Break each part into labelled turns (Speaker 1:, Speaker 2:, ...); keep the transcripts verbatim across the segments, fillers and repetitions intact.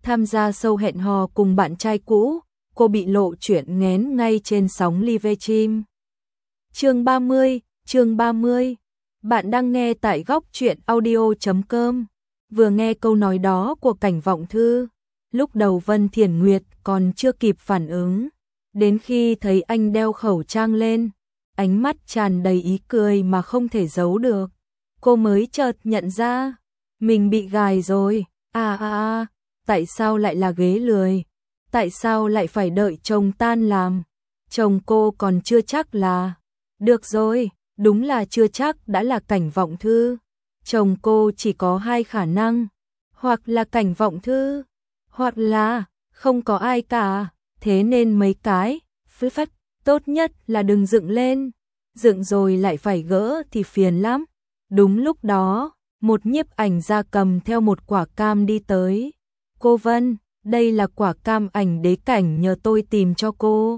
Speaker 1: Tham gia show hẹn hò cùng bạn trai cũ, cô bị lộ chuyện nghén ngay trên sóng live stream. Chương ba mươi, chương ba mươi. Bạn đang nghe tại góc truyện audio chấm com. Vừa nghe câu nói đó của Cảnh Vọng Thư, lúc đầu Vân Thiển Nguyệt còn chưa kịp phản ứng, đến khi thấy anh đeo khẩu trang lên, ánh mắt tràn đầy ý cười mà không thể giấu được, cô mới chợt nhận ra mình bị gài rồi. À à à, tại sao lại là ghế lười? Tại sao lại phải đợi chồng tan làm? Chồng cô còn chưa chắc là... Được rồi, đúng là chưa chắc đã là Cảnh Vọng Thư. Chồng cô chỉ có hai khả năng, hoặc là Cảnh Vọng Thư, hoặc là không có ai cả. Thế nên mấy cái phứt phất tốt nhất là đừng dựng lên, dựng rồi lại phải gỡ thì phiền lắm. Đúng lúc đó, một nhiếp ảnh gia cầm theo một quả cam đi tới. Cô Vân, đây là quả cam ảnh đế cảnh nhờ tôi tìm cho cô.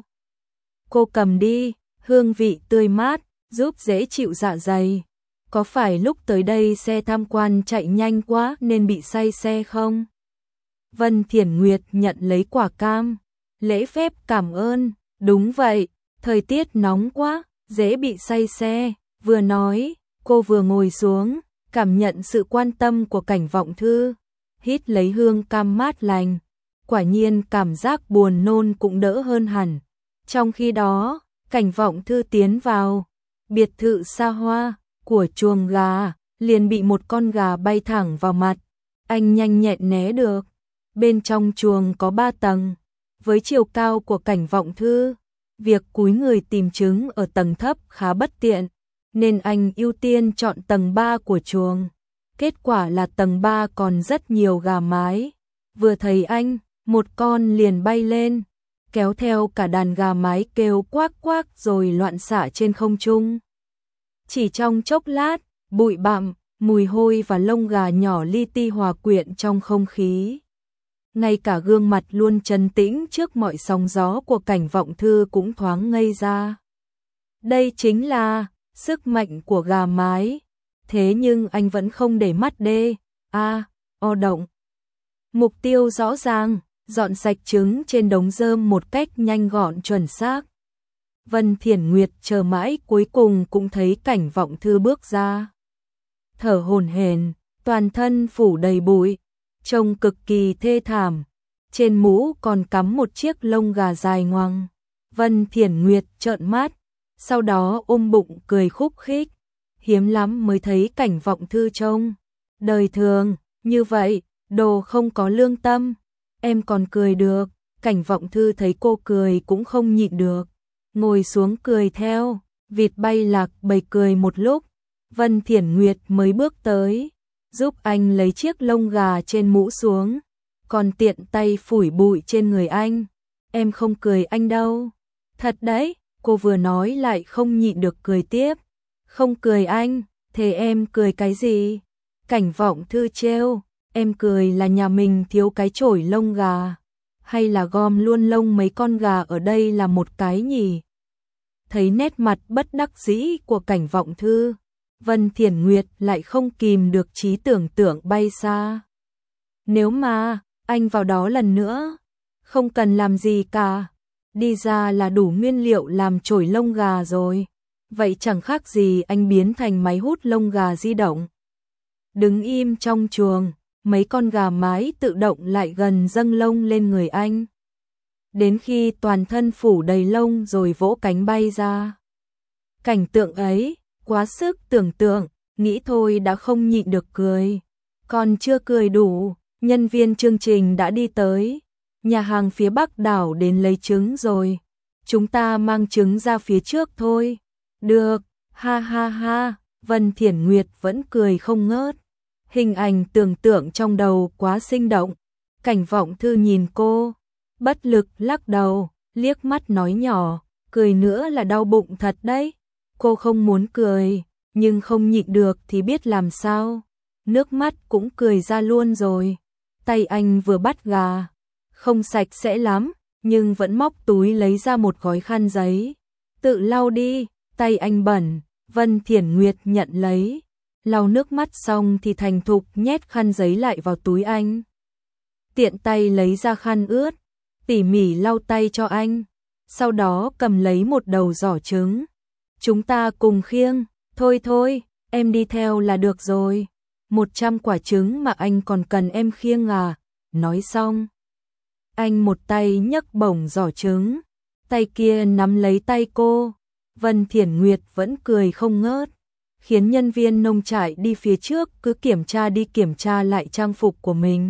Speaker 1: Cô cầm đi, hương vị tươi mát, giúp dễ chịu dạ dày. Có phải lúc tới đây xe tham quan chạy nhanh quá nên bị say xe không? Vân Thiển Nguyệt nhận lấy quả cam, lễ phép cảm ơn. Đúng vậy, thời tiết nóng quá, dễ bị say xe. Vừa nói, cô vừa ngồi xuống, cảm nhận sự quan tâm của Cảnh Vọng Thư, hít lấy hương cam mát lành. Quả nhiên cảm giác buồn nôn cũng đỡ hơn hẳn. Trong khi đó, Cảnh Vọng Thư tiến vào biệt thự xa hoa của chuồng gà, liền bị một con gà bay thẳng vào mặt. Anh nhanh nhẹn né được. Bên trong chuồng có ba tầng. Với chiều cao của Cảnh Vọng Thư, việc cúi người tìm trứng ở tầng thấp khá bất tiện, nên anh ưu tiên chọn tầng ba của chuồng. Kết quả là tầng ba còn rất nhiều gà mái. Vừa thấy anh, một con liền bay lên, kéo theo cả đàn gà mái kêu quác quác rồi loạn xạ trên không trung. Chỉ trong chốc lát, bụi bặm, mùi hôi và lông gà nhỏ li ti hòa quyện trong không khí. Ngay cả gương mặt luôn trấn tĩnh trước mọi sóng gió của Cảnh Vọng Thư cũng thoáng ngây ra. Đây chính là sức mạnh của gà mái. Thế nhưng anh vẫn không để mắt đê, a, o động. Mục tiêu rõ ràng, dọn sạch trứng trên đống rơm một cách nhanh gọn chuẩn xác. Vân Thiển Nguyệt chờ mãi cuối cùng cũng thấy Cảnh Vọng Thư bước ra. Thở hổn hển, toàn thân phủ đầy bụi, trông cực kỳ thê thảm. Trên mũ còn cắm một chiếc lông gà dài ngoằng. Vân Thiển Nguyệt trợn mắt, sau đó ôm bụng cười khúc khích. Hiếm lắm mới thấy Cảnh Vọng Thư trông đời thường như vậy, đồ không có lương tâm. Em còn cười được. Cảnh Vọng Thư thấy cô cười cũng không nhịn được, ngồi xuống cười theo. Vịt bay lạc bầy cười một lúc, Vân Thiển Nguyệt mới bước tới, giúp anh lấy chiếc lông gà trên mũ xuống, còn tiện tay phủi bụi trên người anh. Em không cười anh đâu. Thật đấy, cô vừa nói lại không nhịn được cười tiếp. Không cười anh, thế em cười cái gì? Cảnh Vọng Thư trêu, em cười là nhà mình thiếu cái chổi lông gà, hay là gom luôn lông mấy con gà ở đây là một cái nhỉ? Thấy nét mặt bất đắc dĩ của Cảnh Vọng Thư, Vân Thiển Nguyệt lại không kìm được trí tưởng tượng bay xa. Nếu mà anh vào đó lần nữa, không cần làm gì cả, đi ra là đủ nguyên liệu làm chổi lông gà rồi. Vậy chẳng khác gì anh biến thành máy hút lông gà di động. Đứng im trong chuồng, mấy con gà mái tự động lại gần dâng lông lên người anh. Đến khi toàn thân phủ đầy lông rồi vỗ cánh bay ra. Cảnh tượng ấy, quá sức tưởng tượng, nghĩ thôi đã không nhịn được cười. Còn chưa cười đủ, nhân viên chương trình đã đi tới. Nhà hàng phía Bắc đảo đến lấy trứng rồi. Chúng ta mang trứng ra phía trước thôi. Được, ha ha ha, Vân Thiển Nguyệt vẫn cười không ngớt. Hình ảnh tưởng tượng trong đầu quá sinh động. Cảnh Vọng Thư nhìn cô, bất lực lắc đầu, liếc mắt nói nhỏ, cười nữa là đau bụng thật đấy. Cô không muốn cười, nhưng không nhịn được thì biết làm sao. Nước mắt cũng cười ra luôn rồi. Tay anh vừa bắt gà, không sạch sẽ lắm, nhưng vẫn móc túi lấy ra một gói khăn giấy. Tự lau đi, tay anh bẩn. Vân Thiển Nguyệt nhận lấy, lau nước mắt xong thì thành thục nhét khăn giấy lại vào túi anh. tiện tay lấy ra khăn ướt, tỉ mỉ lau tay cho anh, sau đó cầm lấy một đầu giỏ trứng. Chúng ta cùng khiêng, thôi thôi, em đi theo là được rồi. Một trăm quả trứng mà anh còn cần em khiêng à? Nói xong, anh một tay nhấc bổng giỏ trứng, tay kia nắm lấy tay cô. Vân Thiển Nguyệt vẫn cười không ngớt, khiến nhân viên nông trại đi phía trước cứ kiểm tra đi kiểm tra lại trang phục của mình.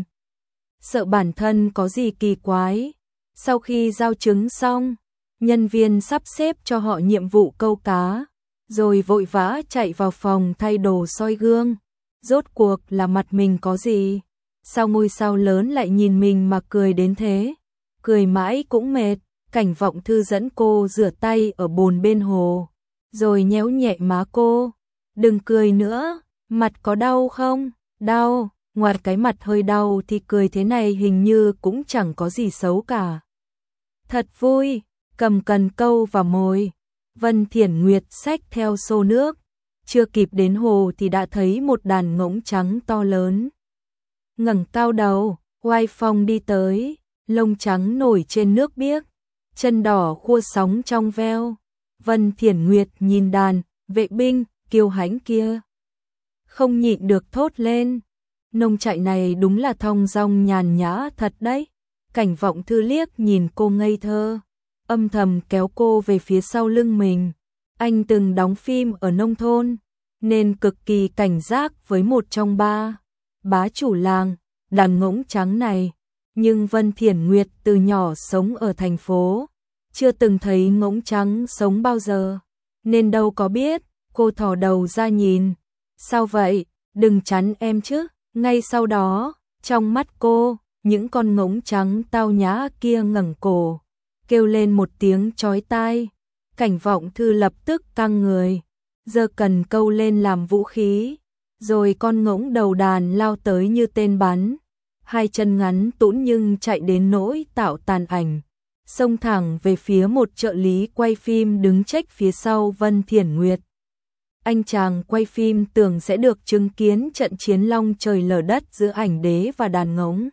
Speaker 1: Sợ bản thân có gì kỳ quái. Sau khi giao trứng xong, nhân viên sắp xếp cho họ nhiệm vụ câu cá, rồi vội vã chạy vào phòng thay đồ soi gương. Rốt cuộc là mặt mình có gì? Sao ngôi sao lớn lại nhìn mình mà cười đến thế? Cười mãi cũng mệt. Cảnh Vọng Thư dẫn cô rửa tay ở bồn bên hồ, rồi nhéo nhẹ má cô. Đừng cười nữa, mặt có đau không? Đau, ngoặt cái mặt hơi đau thì cười thế này hình như cũng chẳng có gì xấu cả. Thật vui, cầm cần câu và mồi. Vân Thiển Nguyệt xách theo xô nước, chưa kịp đến hồ thì đã thấy một đàn ngỗng trắng to lớn. Ngẩng cao đầu, oai phong đi tới, lông trắng nổi trên nước biếc, chân đỏ khua sóng trong veo. Vân Thiển Nguyệt nhìn đàn vệ binh kiêu hãnh kia, không nhịn được thốt lên, nông trại này đúng là thong dong nhàn nhã thật đấy. Cảnh Vọng Thư liếc nhìn cô ngây thơ, âm thầm kéo cô về phía sau lưng mình. Anh từng đóng phim ở nông thôn, nên cực kỳ cảnh giác với một trong ba bá chủ làng, đàn ngỗng trắng này. Nhưng Vân Thiển Nguyệt từ nhỏ sống ở thành phố, chưa từng thấy ngỗng trắng sống bao giờ, nên đâu có biết. Cô thò đầu ra nhìn. Sao vậy? Đừng chắn em chứ. Ngay sau đó, trong mắt cô, những con ngỗng trắng tao nhã kia ngẩng cổ, kêu lên một tiếng chói tai. Cảnh Vọng Thư lập tức căng người, giơ cần câu lên làm vũ khí, rồi con ngỗng đầu đàn lao tới như tên bắn. Hai chân ngắn tũn nhưng chạy đến nỗi tạo tàn ảnh, xông thẳng về phía một trợ lý quay phim đứng trách phía sau Vân Thiển Nguyệt. Anh chàng quay phim tưởng sẽ được chứng kiến trận chiến long trời lở đất giữa ảnh đế và đàn ngỗng.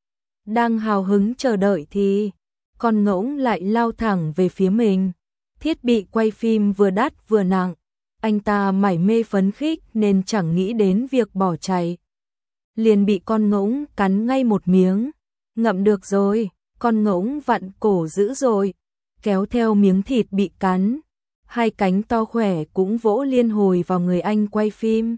Speaker 1: Đang hào hứng chờ đợi thì con ngỗng lại lao thẳng về phía mình. Thiết bị quay phim vừa đắt vừa nặng, anh ta mải mê phấn khích nên chẳng nghĩ đến việc bỏ chạy. Liền bị con ngỗng cắn ngay một miếng. Ngậm được rồi, con ngỗng vặn cổ dữ rồi, kéo theo miếng thịt bị cắn. Hai cánh to khỏe cũng vỗ liên hồi vào người anh quay phim,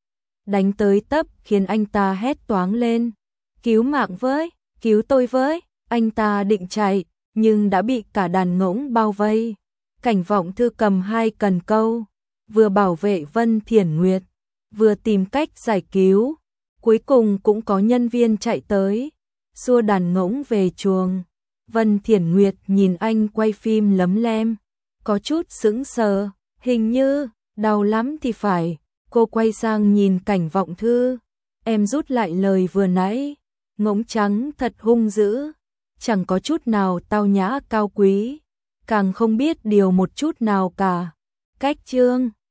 Speaker 1: đánh tới tấp khiến anh ta hét toáng lên. Cứu mạng với, cứu tôi với. Anh ta định chạy, nhưng đã bị cả đàn ngỗng bao vây. Cảnh Vọng Thư cầm hai cần câu, vừa bảo vệ Vân Thiển Nguyệt, vừa tìm cách giải cứu. Cuối cùng cũng có nhân viên chạy tới, xua đàn ngỗng về chuồng. Vân Thiển Nguyệt nhìn anh quay phim lấm lem, có chút sững sờ, hình như đau lắm thì phải. Cô quay sang nhìn Cảnh Vọng Thư, em rút lại lời vừa nãy, ngỗng trắng thật hung dữ, chẳng có chút nào tao nhã cao quý, càng không biết điều một chút nào cả. Cách chương